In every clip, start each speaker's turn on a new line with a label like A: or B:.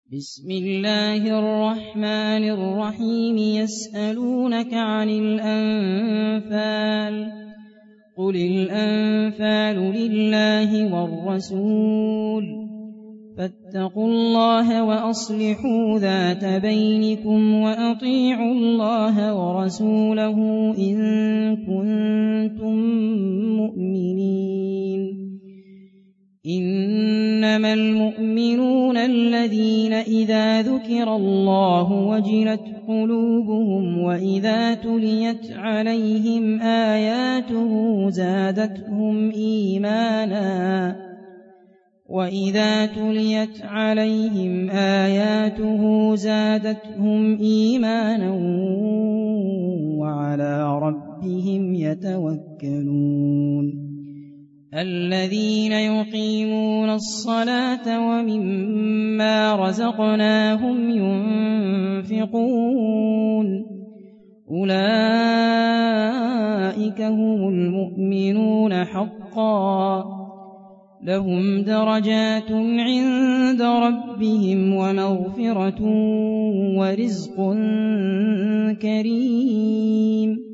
A: بسم الله الرحمن الرحيم يسألونك عن الأنفال قل الأنفال لله والرسول فاتقوا الله وأصلحوا ذات بينكم وأطيعوا الله ورسوله إن كنتم مؤمنين إنما المؤمنون الذين إذا ذكر الله وجلت قلوبهم وإذا تليت عليهم آياته زادتهم إيمانا وعلى ربهم يتوكلون الذين يقيمون الصلاة ومما رزقناهم ينفقون أولئك هم المؤمنون حقا لهم درجات عند ربهم ومغفرة ورزق كريم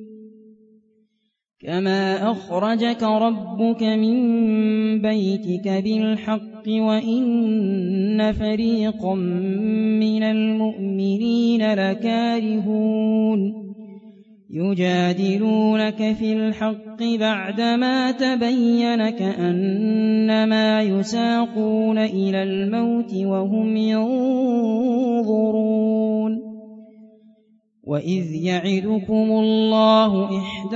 A: كما أخرجك ربك من بيتك بالحق وإن فريقا من المؤمنين لكارهون يجادلونك في الحق بعدما تبين كأنما يساقون إلى الموت وهم ينظرون وإذ يعدكم الله إحدى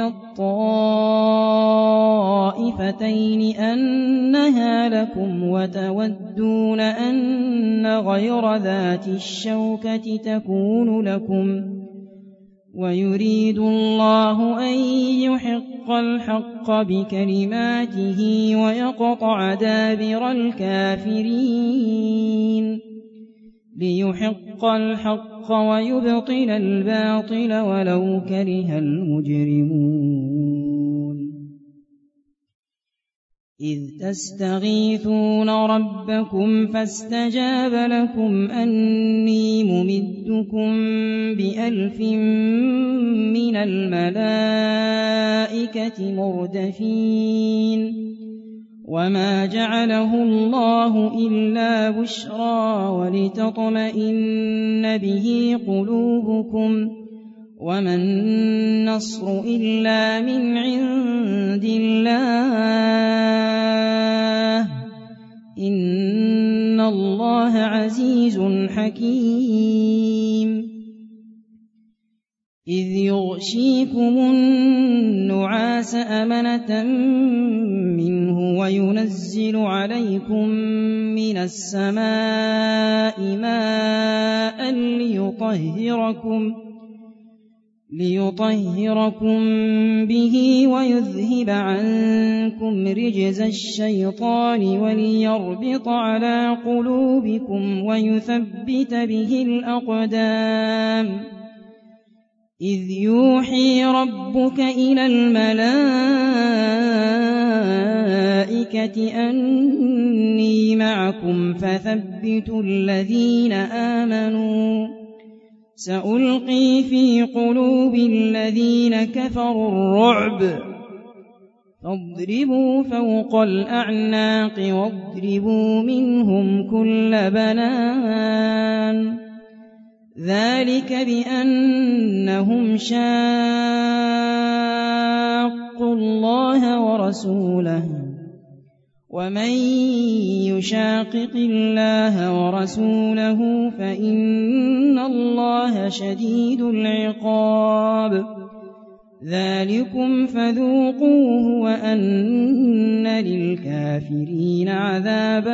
A: الطائفتين أنها لكم وتودون أن غير ذات الشوكة تكون لكم ويريد الله أن يحق الحق بكلماته ويقطع دابر الكافرين ليحق الحق ويبطل الباطل ولو كره المجرمون إذ تستغيثون ربكم فاستجاب لكم أني ممدكم ب1000 من الملائكة مردفين وما جعله الله إلا بشرى ولتطمئن به قلوبكم وما النصر إلا من عند الله إن الله عزيز حكيم إذ يغشيكم النعاس أمنة منه وينزل عليكم من السماء ماء ليطهركم به ويذهب عنكم رجز الشيطان وليربط على قلوبكم ويثبت به الأقدام إذ يوحي ربك إلى الملائكة أني معكم فثبتوا الذين آمنوا سألقي في قلوب الذين كفروا الرعب فاضربوا فوق الأعناق واضربوا منهم كل بنان ذلك بأنهم شاقوا الله ورسوله ومن يشاقق الله ورسوله فإن الله شديد العقاب ذلكم فذوقوه وأن للكافرين عذاب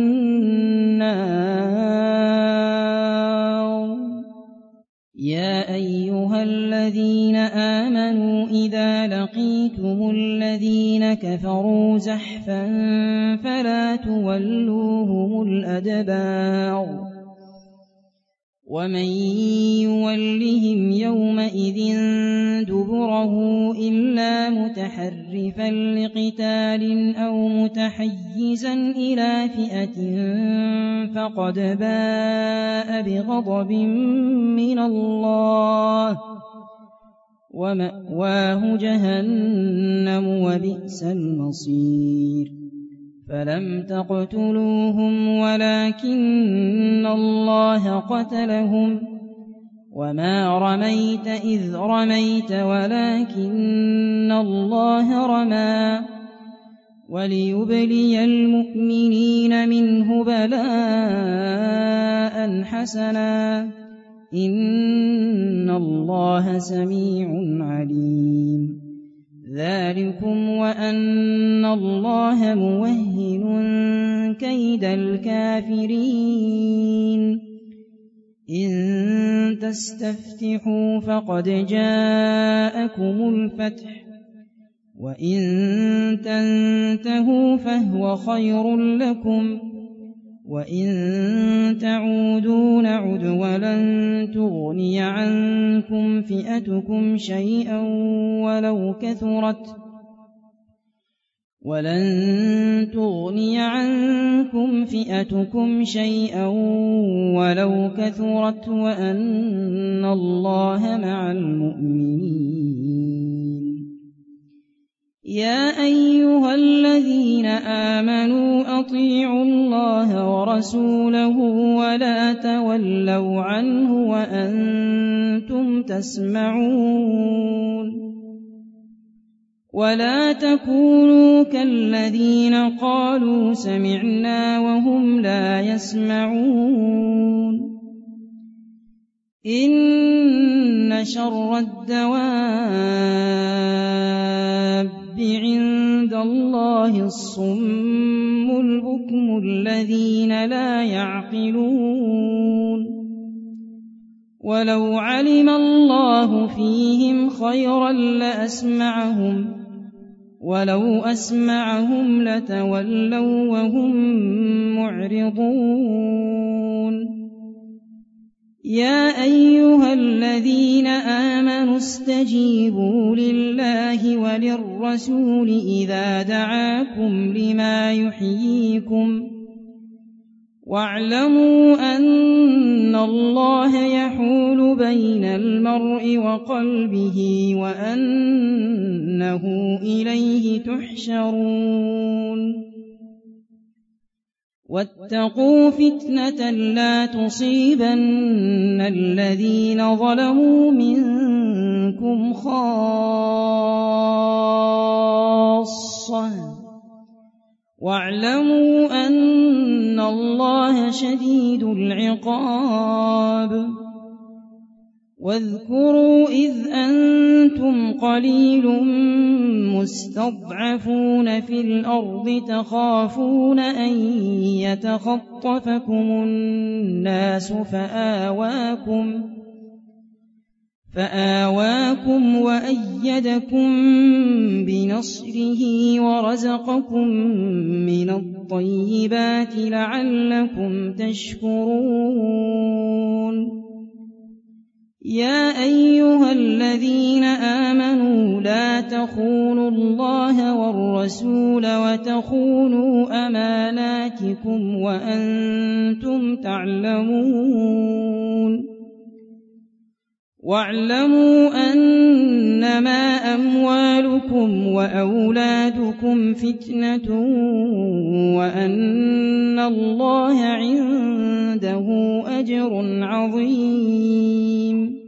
A: النار يا أيها الذين آمنوا إذا لقيتم الذين كفروا زحفا فلا تولوهم الأدبار ومن يولهم يومئذ دبره إلا متحرفا لقتال أو متحيزا إلى فئة فقد باء بغضب من الله ومأواه جهنم وبئس المصير فلم تقتلوهم ولكن الله قتلهم وما رميت إذ رميت ولكن الله رمى وليبلي المؤمنين منه بلاء حسنا إن الله سميع عليم ذلكم وأن الله موهن كيد الكافرين إن تستفتحوا فقد جاءكم الفتح وإن تنتهوا فهو خير لكم وإن تعودوا نعد ولن تغني عنكم فئتكم شيئا ولو كثرت وأن الله مع المؤمنين يا أيها الذين آمنوا أطيعوا الله ورسوله ولا تولوا عنه وأنتم تسمعون ولا تكونوا كالذين قالوا سمعنا وهم لا يسمعون إن شر الدواب عند الله الصم البكم الذين لا يعقلون ولو علم الله فيهم خيرا لأسمعهم ولو أسمعهم لتولوا وهم معرضون يا أيها الذين آمنوا استجيبوا لله وللرسول إذا دعاكم لما يحييكم واعلموا أن الله يحول بين المرء وقلبه وأنه إليه تحشرون واتقوا فتنة لا تصيبن الذين ظلموا منكم خاصة واعلموا أن الله شديد العقاب واذكروا إذ أنتم قليل مستضعفون في الأرض تخافون أن يتخطفكم الناس فآواكم وأيدكم بنصره ورزقكم من الطيبات لعلكم تشكرون يا أيها الذين آمنوا لا تخونوا الله والرسول وتخونوا أماناتكم وأنتم تعلمون واعلموا أنما أموالكم وأولادكم فتنة وأن الله عنده أجر عظيم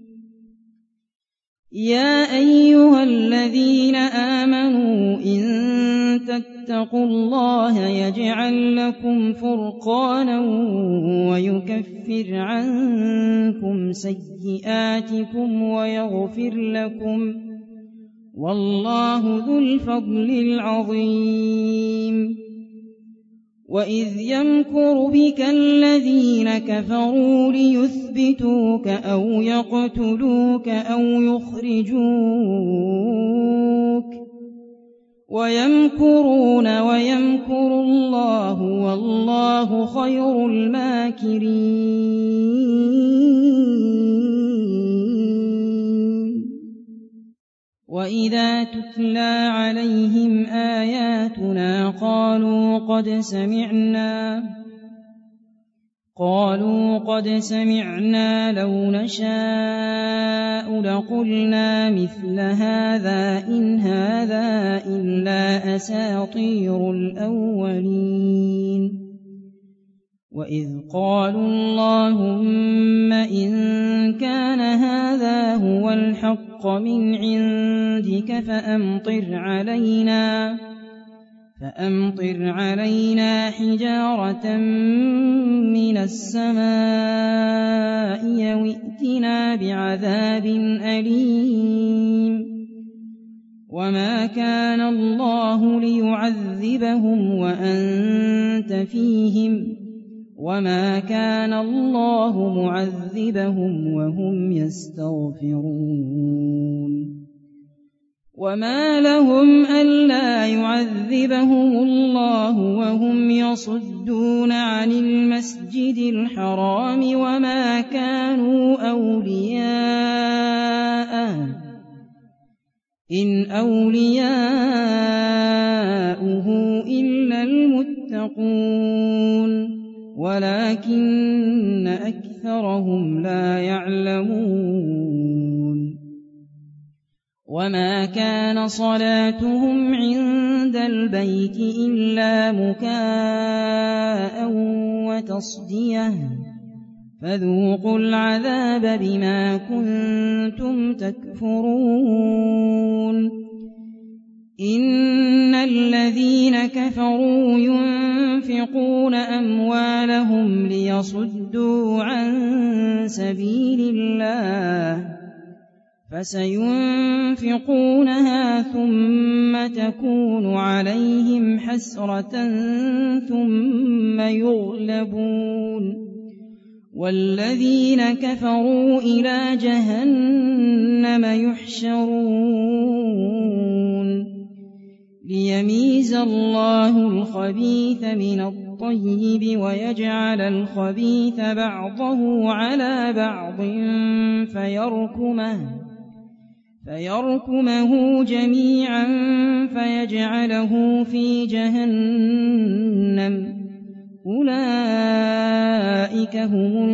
A: يا أيها الذين آمنوا إن تتقوا الله يجعل لكم فرقانا ويكفر عنكم سيئاتكم ويغفر لكم والله ذو الفضل العظيم وإذ يمكر بك الذين كفروا ليثبتوك أو يقتلوك أو يخرجوك ويمكرون ويمكر الله والله خير الماكرين وإذا تتلى عليهم آياتنا قالوا قد سمعنا لو نشاء لقلنا مثل هذا إن هذا إلا أساطير الأولين وإذ قالوا اللهم إن كان هذا هو الحق من عندك فأمطر علينا حجارة من السماء أو ائتنا بعذاب أليم وما كان الله ليعذبهم وأنت فيهم وما كان الله معذبهم وهم يستغفرون وما لهم ألا يعذبهم الله وهم يصدون عن المسجد الحرام وما كانوا أولياءه إن أولياؤه إلا المتقون ولكن أكثرهم لا يعلمون وما كان صلاتهم عند البيت إلا مكاء وتصدية فذوقوا العذاب بما كنتم تكفرون إن الذين كفروا ينفقون أموالهم ليصدوا عن سبيل الله فسينفقونها ثم تكون عليهم حسرة ثم يغلبون والذين كفروا إلى جهنم يحشرون ليميز الله الخبيث من الطيب ويجعل الخبيث بعضه على بعض فيركمه جميعا فيجعله في جهنم أولئك هم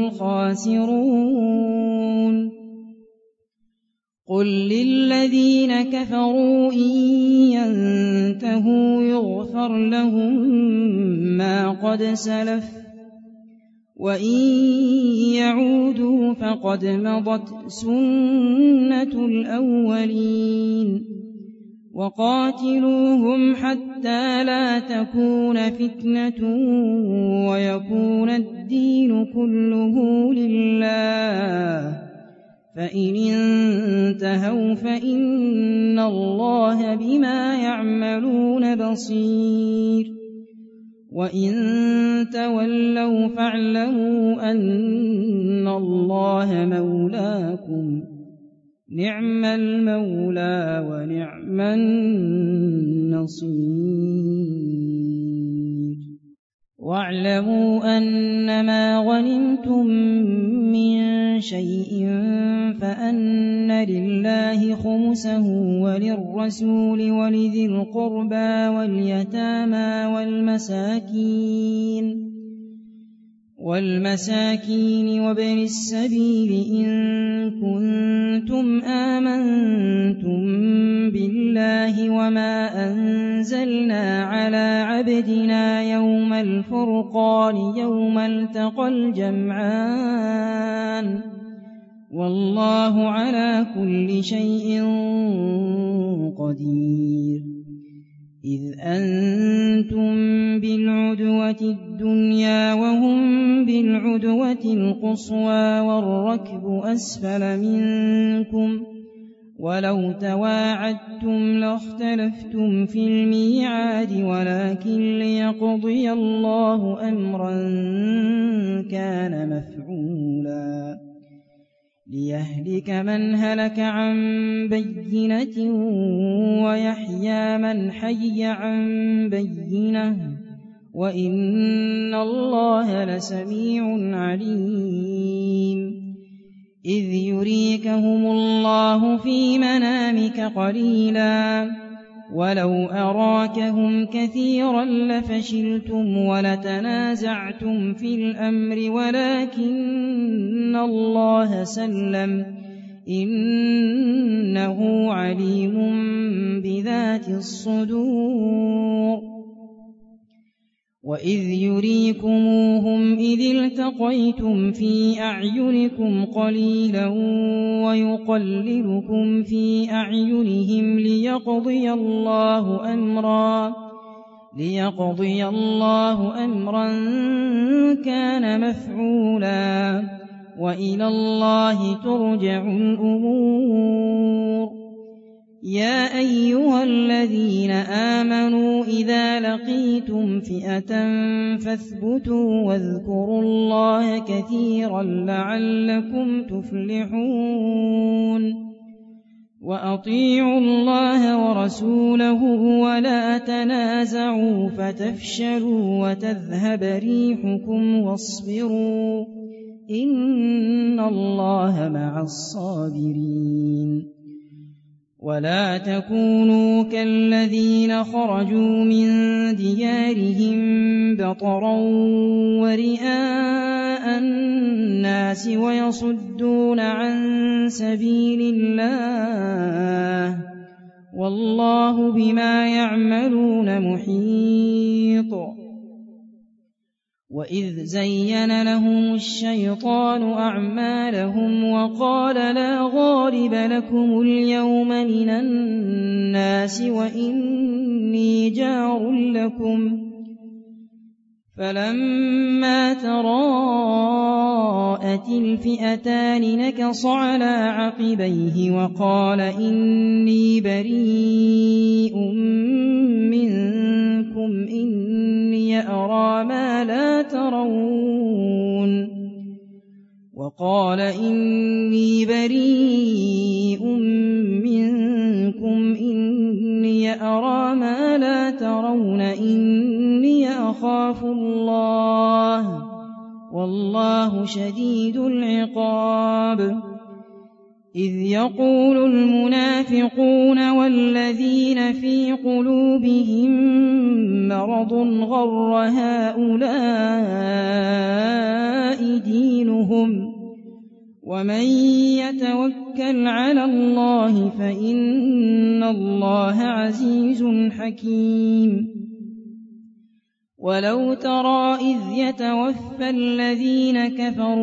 A: الخاسرون قل للذين كفروا إن ينتهوا يغفر لهم ما قد سلف وإن يعودوا فقد مضت سنة الأولين وقاتلوهم حتى لا تكون فتنة ويكون الدين كله لله فإن انتهوا فإن الله بما يعملون بصير وإن تولوا فاعلموا أن الله مولاكم نعم المولى ونعم النصير واعلموا أنما غنمتم من شيء فأن لله خمسه وللرسول ولذي القربى واليتامى والمساكين وابن السبيل إن كنتم آمنتم بالله وما أنزلنا على عبدنا يوم الفرقان يوم التقى الجمعان والله على كل شيء قدير إذ أنتم بالعدوة الدنيا وهم بالعدوة القصوى والركب أسفل منكم ولو تواعدتم لاختلفتم في الميعاد ولكن ليقضي الله أمرا كان مفعولا ليهلك من هلك عن بينة ويحيى من حي عن بينة وإن الله لسميع عليم إذ يريكهم الله في منامك قليلا ولو أراكهم كثيرا لفشلتم ولتنازعتم في الأمر ولكن الله سلم إنه عليم بذات الصدور وإذ يريكموهم إذ التقيتم في أعينكم قليلا ويقللكم في أعينهم ليقضي الله أمرا كان مفعولا وإلى الله ترجع الأمور يا أيها الذين آمنوا إذا لقيتم فئة فاثبتوا واذكروا الله كثيرا لعلكم تفلحون وأطيعوا الله ورسوله ولا تنازعوا فتفشلوا وتذهب ريحكم واصبروا إن الله مع الصابرين ولا تكونوا كالذين خرجوا من ديارهم بطرا ورئاء الناس ويصدون عن سبيل الله والله بما يعملون محيط وإذ زين لهم الشيطان أعمالهم وقال لا غالب لكم اليوم من الناس وإني جار لكم فلما تراءت الفئتان نكص على عقبيه وقال إني بريء منكم إني أرى ما لا ترون إني أخاف الله والله شديد العقاب إذ يقول المنافقون والذين في قلوبهم مرض غر هؤلاء دينهم ومن يتوكل على الله فإن الله عزيز حكيم ولو ترى إذ يتوفى الذين كفروا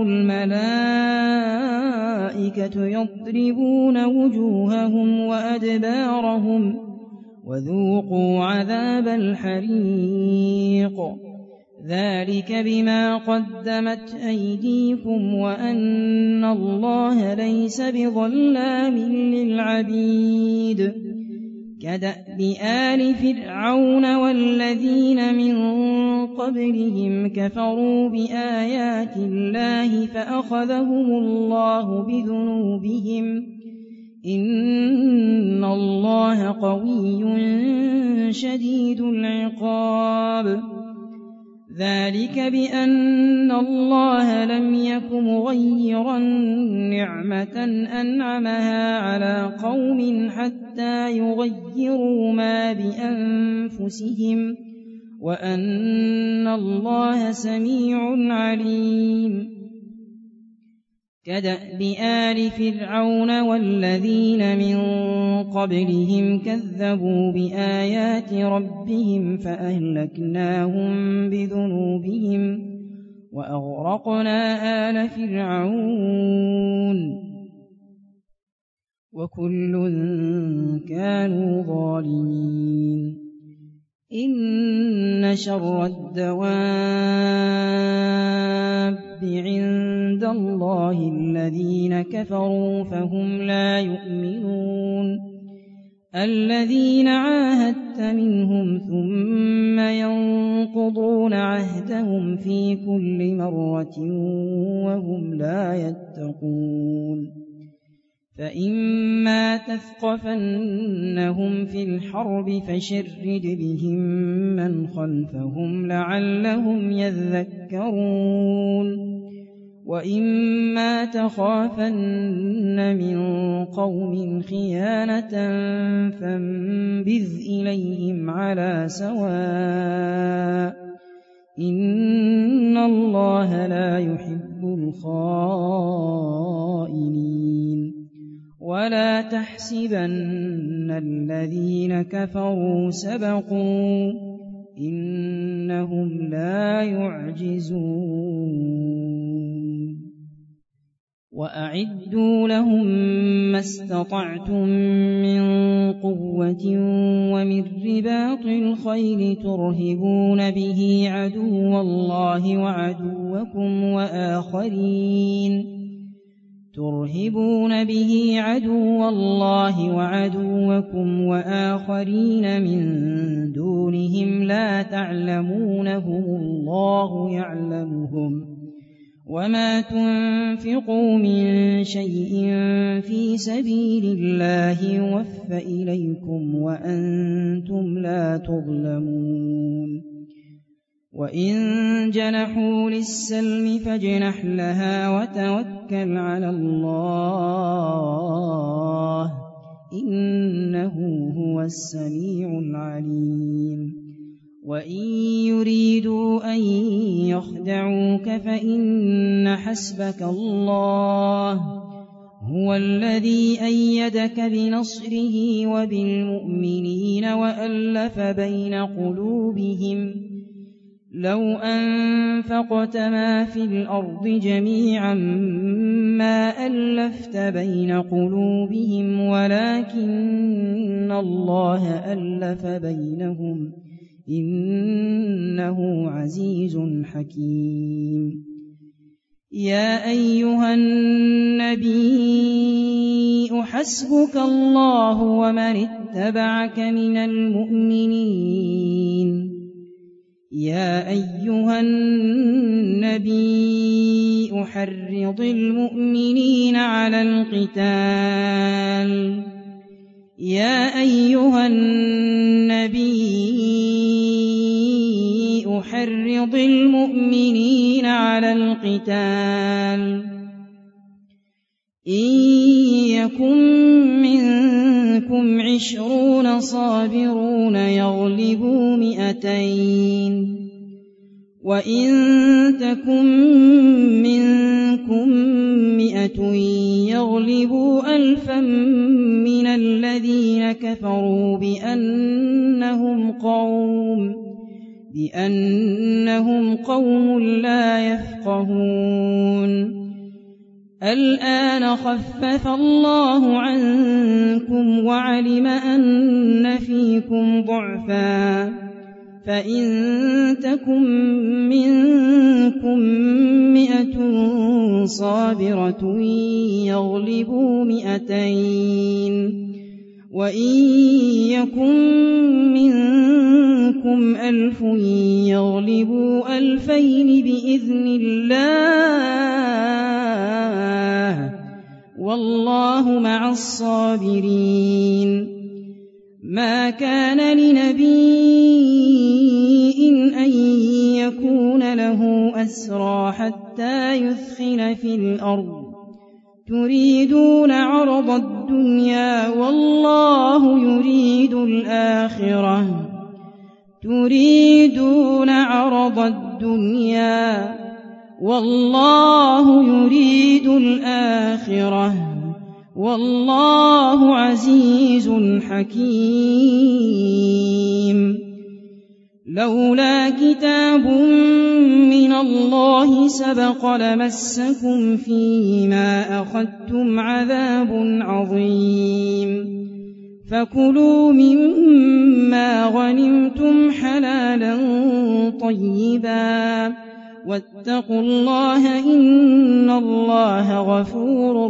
A: الملائكة يضربون وجوههم وأدبارهم وذوقوا عذاب الحريق ذلك بما قدمت أيديكم وأن الله ليس بظلام للعبيد كدأب آل فرعون والذين من قبلهم كفروا بآيات الله فأخذهم الله بذنوبهم إن الله قوي شديد العقاب ذلك بأن الله لم يك مغيرا نعمة أنعمها على قوم حتى يغيروا ما بأنفسهم وأن الله سميع عليم كدأب آل فرعون والذين من قبلهم كذبوا بآيات ربهم فأهلكناهم بذنوبهم وأغرقنا آل فرعون وكل كانوا ظالمين إن شر الدواب عند الله الذين كفروا فهم لا يؤمنون الذين عاهدت منهم ثم ينقضون عهدهم في كل مرة وهم لا يتقون فإما تثقفنهم في الحرب فشرد بهم من خلفهم لعلهم يذكرون وإما تخافن من قوم خيانة فانبذ إليهم على سواء إن الله لا يحب الخائنين ولا تحسبن الذين كفروا سبقوا إنهم لا يعجزون وأعدوا لهم ما استطعتم من قوة ومن رباط الخيل ترهبون به عدو الله وعدوكم وآخرين من دونهم لا تعلمونهم الله يعلمهم وما تنفقوا من شيء في سبيل الله يوفى إليكم وأنتم لا تظلمون وإن جنحوا للسلم فاجنح لها وتوكل على الله إنه هو السميع العليم وإن يريدوا أن يخدعوك فإن حسبك الله هو الذي أيدك بنصره وبالمؤمنين وألف بين قلوبهم لو أنفقت ما في الأرض جميعا ما ألفت بين قلوبهم ولكن الله ألف بينهم إنه عزيز حكيم يا أيها النبي حسبك الله ومن اتبعك من المؤمنين يا أيها النبي حرض المؤمنين على القتال يا أيها النبي حرض المؤمنين على القتال إن يكن منكم 20 صابرون يغلبوا 200 وإن تكن منكم 100 يغلبوا 1000 من الذين كفروا بأنهم قوم لا يفقهون الآن خفف الله عنكم وعلم أن فيكم ضعفا فإن تكن منكم 100 صابرة يغلبوا 200 وإن يكن منكم 1000 يغلبوا 2000 بإذن الله والله مع الصابرين ما كان لنبي أن يكون له أسرى حتى يثخن في الأرض تريدون عرض الدنيا والله يريد الآخرة والله عزيز حكيم لولا كتاب من الله سبق لمسكم فيما أخذتم عذاب عظيم فكلوا مما غنمتم حلالا طيبا واتقوا الله إن الله غفور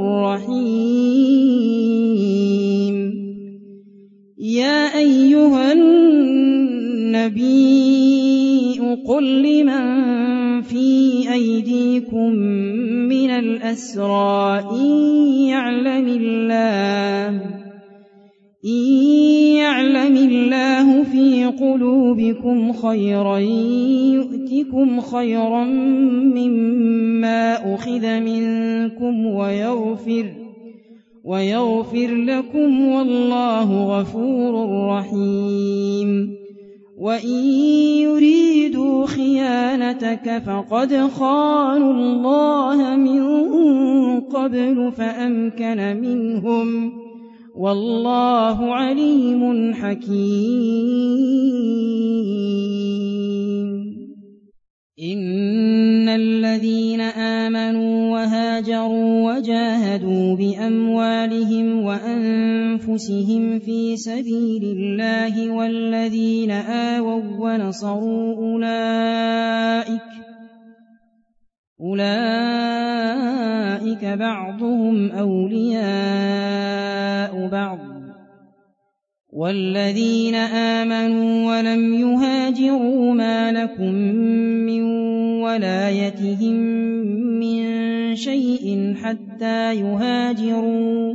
A: رحيم يا أيها النبي قل لمن في في أيديكم من الأسرى إن يعلم الله في قلوبكم خيرا يؤتكم خيرا مما أخذ منكم ويغفر لكم والله غفور رحيم. وإن يريدوا خيانتك فقد خانوا الله من قبل فأمكن منهم والله عليم حكيم. إن الذين آمنوا وهاجروا وجاهدوا بأموالهم وأنفسهم في سبيل الله والذين آووا ونصروا أولئك بعضهم أولياء بعض والذين آمنوا ولم يهاجروا ما لكم من ولايتهم من شيء حتى يهاجروا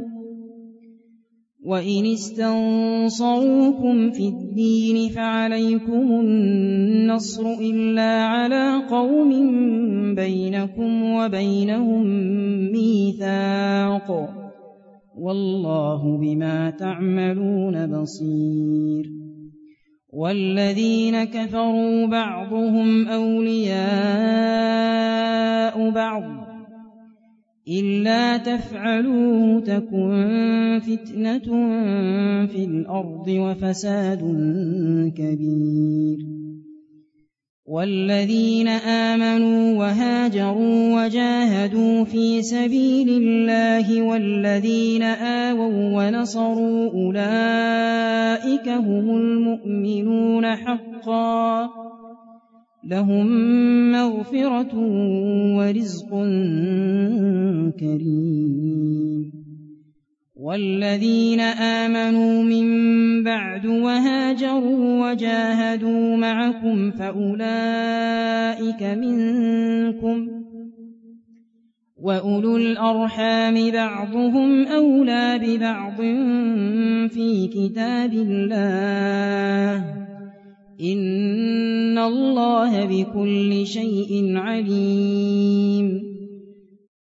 A: وإن استنصروكم في الدين فعليكم النصر إلا على قوم بينكم وبينهم ميثاق والله بما تعملون بصير. والذين كفروا بعضهم أولياء بعض إلا تفعلوه تكن فتنة في الأرض وفساد كبير. والذين آمنوا وهاجروا وجاهدوا في سبيل الله والذين آووا ونصروا أولئك هم المؤمنون حقا لهم مغفرة ورزق كريم. والذين آمنوا من بعد وهاجروا وجاهدوا معكم فأولئك منكم وأولو الأرحام بعضهم أولى ببعض في كتاب الله إن الله بكل شيء عليم.